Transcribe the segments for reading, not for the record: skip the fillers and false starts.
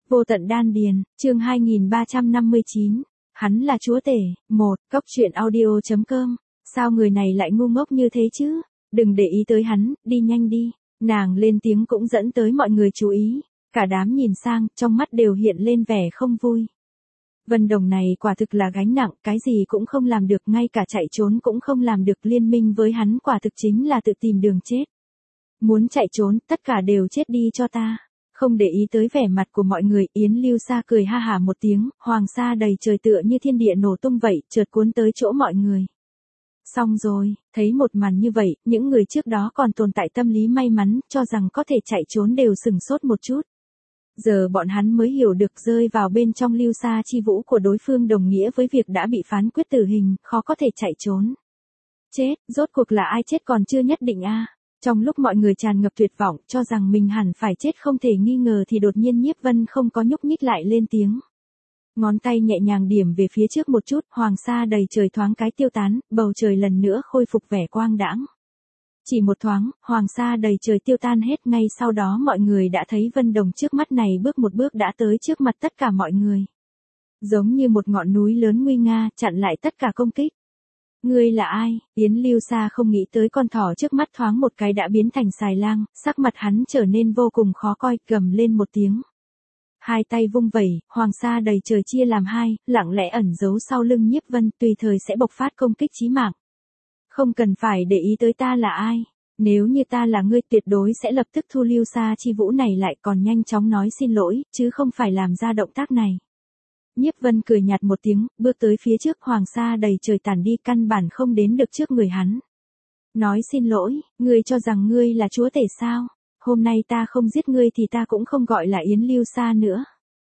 Vô tận đan điền, chương 2359. Hắn là chúa tể. Cốc truyện audio.com. Sao người này lại ngu ngốc như thế chứ? Đừng để ý tới hắn, đi nhanh đi. Nàng lên tiếng cũng dẫn tới mọi người chú ý. Cả đám nhìn sang, trong mắt đều hiện lên vẻ không vui. Vân Đồng này quả thực là gánh nặng, cái gì cũng không làm được, ngay cả chạy trốn cũng không làm được, liên minh với hắn quả thực chính là tự tìm đường chết. Muốn chạy trốn, tất cả đều chết đi cho ta. Không để ý tới vẻ mặt của mọi người, Yến Lưu Sa cười ha hả một tiếng, hoàng sa đầy trời tựa như thiên địa nổ tung vậy, chợt cuốn tới chỗ mọi người. Xong rồi, thấy một màn như vậy, những người trước đó còn tồn tại tâm lý may mắn, cho rằng có thể chạy trốn đều sửng sốt một chút. Giờ bọn hắn mới hiểu được rơi vào bên trong lưu sa chi vũ của đối phương đồng nghĩa với việc đã bị phán quyết tử hình, khó có thể chạy trốn. Chết, rốt cuộc là ai chết còn chưa nhất định a. Trong lúc mọi người tràn ngập tuyệt vọng, cho rằng mình hẳn phải chết không thể nghi ngờ thì đột nhiên Nhiếp Vân không có nhúc nhích lại lên tiếng. Ngón tay nhẹ nhàng điểm về phía trước một chút, hoàng sa đầy trời thoáng cái tiêu tán, bầu trời lần nữa khôi phục vẻ quang đãng. Chỉ một thoáng, hoàng sa đầy trời tiêu tan hết, ngay sau đó mọi người đã thấy Vân Đồng trước mắt này bước một bước đã tới trước mặt tất cả mọi người. Giống như một ngọn núi lớn nguy nga, chặn lại tất cả công kích. Ngươi là ai? Yến Lưu Sa không nghĩ tới con thỏ trước mắt thoáng một cái đã biến thành xài lang, sắc mặt hắn trở nên vô cùng khó coi, gầm lên một tiếng. Hai tay vung vẩy, hoàng sa đầy trời chia làm hai, lặng lẽ ẩn giấu sau lưng Nhiếp Vân, tùy thời sẽ bộc phát công kích chí mạng. Không cần phải để ý tới ta là ai. Nếu như ta là ngươi tuyệt đối sẽ lập tức thu Lưu Sa chi vũ này lại, còn nhanh chóng nói xin lỗi, chứ không phải làm ra động tác này. Nhiếp Vân cười nhạt một tiếng, bước tới phía trước, hoàng sa đầy trời tản đi, căn bản không đến được trước người hắn. Nói xin lỗi, ngươi cho rằng ngươi là chúa tể sao? Hôm nay ta không giết ngươi thì ta cũng không gọi là Yến Lưu Sa nữa.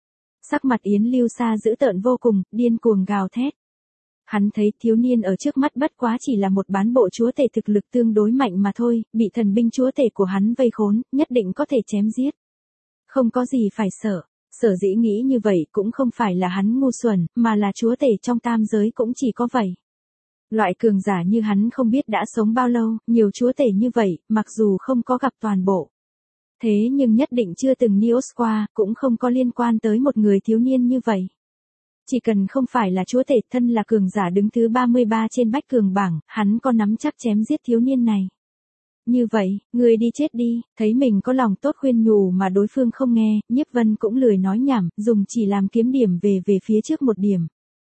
Sắc mặt Yến Lưu Sa dữ tợn vô cùng, điên cuồng gào thét. Hắn thấy thiếu niên ở trước mắt bất quá chỉ là một bán bộ chúa tể thực lực tương đối mạnh mà thôi, bị thần binh chúa tể của hắn vây khốn, nhất định có thể chém giết. Không có gì phải sợ. Sở dĩ nghĩ như vậy cũng không phải là hắn ngu xuẩn, mà là chúa tể trong tam giới cũng chỉ có vậy. Loại cường giả như hắn không biết đã sống bao lâu, nhiều chúa tể như vậy, mặc dù không có gặp toàn bộ. Thế nhưng nhất định chưa từng Neos qua, cũng không có liên quan tới một người thiếu niên như vậy. Chỉ cần không phải là chúa tể, thân là cường giả đứng thứ 33 trên bách cường bảng, hắn có nắm chắc chém giết thiếu niên này. Như vậy, ngươi đi chết đi. Thấy mình có lòng tốt khuyên nhủ mà đối phương không nghe, Nhiếp Vân cũng lười nói nhảm, dùng chỉ làm kiếm điểm về phía trước một điểm.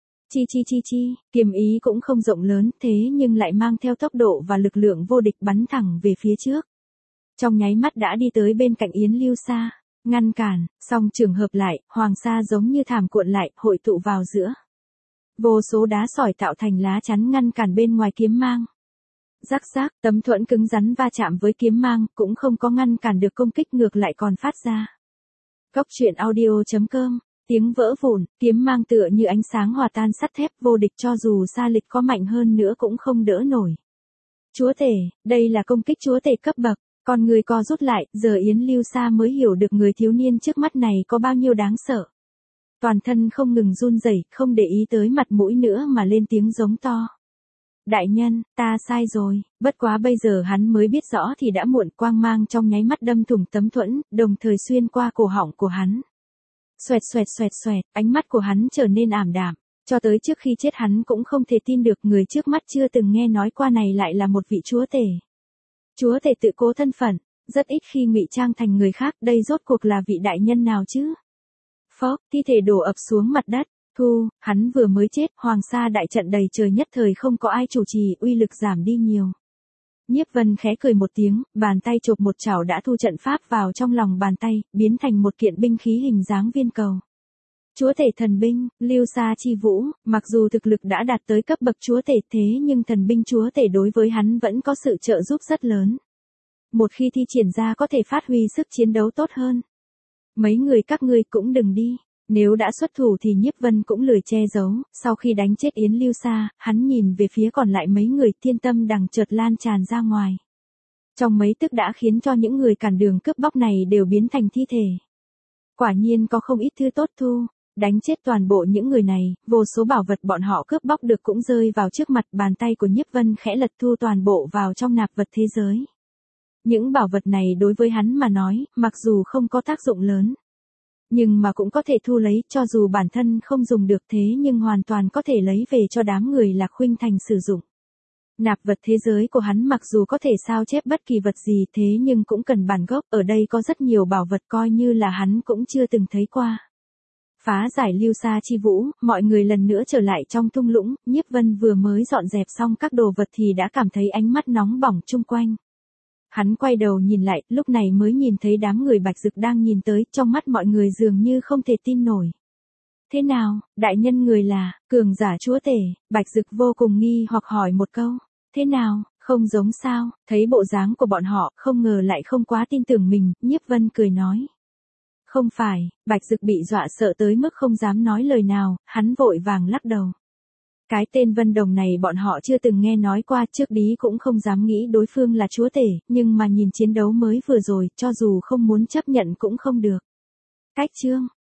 Chi, kiếm ý cũng không rộng lớn, thế nhưng lại mang theo tốc độ và lực lượng vô địch bắn thẳng về phía trước. Trong nháy mắt đã đi tới bên cạnh Yến Lưu Sa, ngăn cản, song trường hợp lại, hoàng sa giống như thảm cuộn lại, hội tụ vào giữa. Vô số đá sỏi tạo thành lá chắn ngăn cản bên ngoài kiếm mang. Rắc rác, tấm thuẫn cứng rắn va chạm với kiếm mang, cũng không có ngăn cản được công kích, ngược lại còn phát ra. Cốc truyện audio.com. Tiếng vỡ vụn, kiếm mang tựa như ánh sáng hòa tan sắt thép, vô địch, cho dù Sa Lịch có mạnh hơn nữa cũng không đỡ nổi. Chúa tể, đây là công kích chúa tể cấp bậc. Còn người co rút lại, giờ Yến Lưu Sa mới hiểu được người thiếu niên trước mắt này có bao nhiêu đáng sợ. Toàn thân không ngừng run rẩy, không để ý tới mặt mũi nữa mà lên tiếng giống to. Đại nhân, ta sai rồi, bất quá bây giờ hắn mới biết rõ thì đã muộn, quang mang trong nháy mắt đâm thủng tấm thuẫn, đồng thời xuyên qua cổ họng của hắn. Xoẹt, ánh mắt của hắn trở nên ảm đạm, cho tới trước khi chết hắn cũng không thể tin được người trước mắt chưa từng nghe nói qua này lại là một vị chúa tể. Chúa tể tự cố thân phận, rất ít khi ngụy trang thành người khác, đây rốt cuộc là vị đại nhân nào chứ? Phốc, thi thể đổ ập xuống mặt đất. Hắn vừa mới chết, hoàng sa đại trận đầy trời nhất thời không có ai chủ trì, uy lực giảm đi nhiều. Nhiếp Vân khẽ cười một tiếng, bàn tay chộp một chảo đã thu trận pháp vào trong lòng bàn tay, biến thành một kiện binh khí hình dáng viên cầu. Chúa tể thần binh, Lưu Sa chi vũ, mặc dù thực lực đã đạt tới cấp bậc chúa tể, thế nhưng thần binh chúa tể đối với hắn vẫn có sự trợ giúp rất lớn. Một khi thi triển ra có thể phát huy sức chiến đấu tốt hơn. Mấy người các ngươi cũng đừng đi. Nếu đã xuất thủ thì Nhiếp Vân cũng lười che giấu, sau khi đánh chết Yến Lưu Sa, hắn nhìn về phía còn lại mấy người, thiên tâm đằng chợt lan tràn ra ngoài. Trong mấy tức đã khiến cho những người cản đường cướp bóc này đều biến thành thi thể. Quả nhiên có không ít thứ tốt thu, đánh chết toàn bộ những người này, vô số bảo vật bọn họ cướp bóc được cũng rơi vào trước mặt, bàn tay của Nhiếp Vân khẽ lật thu toàn bộ vào trong nạp vật thế giới. Những bảo vật này đối với hắn mà nói, mặc dù không có tác dụng lớn. Nhưng mà cũng có thể thu lấy, cho dù bản thân không dùng được thế nhưng hoàn toàn có thể lấy về cho đám người Lạc Khuynh Thành sử dụng. Nạp vật thế giới của hắn mặc dù có thể sao chép bất kỳ vật gì thế nhưng cũng cần bản gốc, ở đây có rất nhiều bảo vật coi như là hắn cũng chưa từng thấy qua. Phá giải lưu sa chi vũ, mọi người lần nữa trở lại trong thung lũng, Nhiếp Vân vừa mới dọn dẹp xong các đồ vật thì đã cảm thấy ánh mắt nóng bỏng chung quanh. Hắn quay đầu nhìn lại, lúc này mới nhìn thấy đám người Bạch Dực đang nhìn tới, trong mắt mọi người dường như không thể tin nổi. Thế nào, đại nhân người là, cường giả chúa tể, Bạch Dực vô cùng nghi hoặc hỏi một câu. Thế nào, không giống sao, thấy bộ dáng của bọn họ, không ngờ lại không quá tin tưởng mình, Nhiếp Vân cười nói. Không phải, Bạch Dực bị dọa sợ tới mức không dám nói lời nào, hắn vội vàng lắc đầu. Cái tên Vân Đồng này bọn họ chưa từng nghe nói qua, trước đó cũng không dám nghĩ đối phương là chúa tể, nhưng mà nhìn chiến đấu mới vừa rồi, cho dù không muốn chấp nhận cũng không được. Cách chương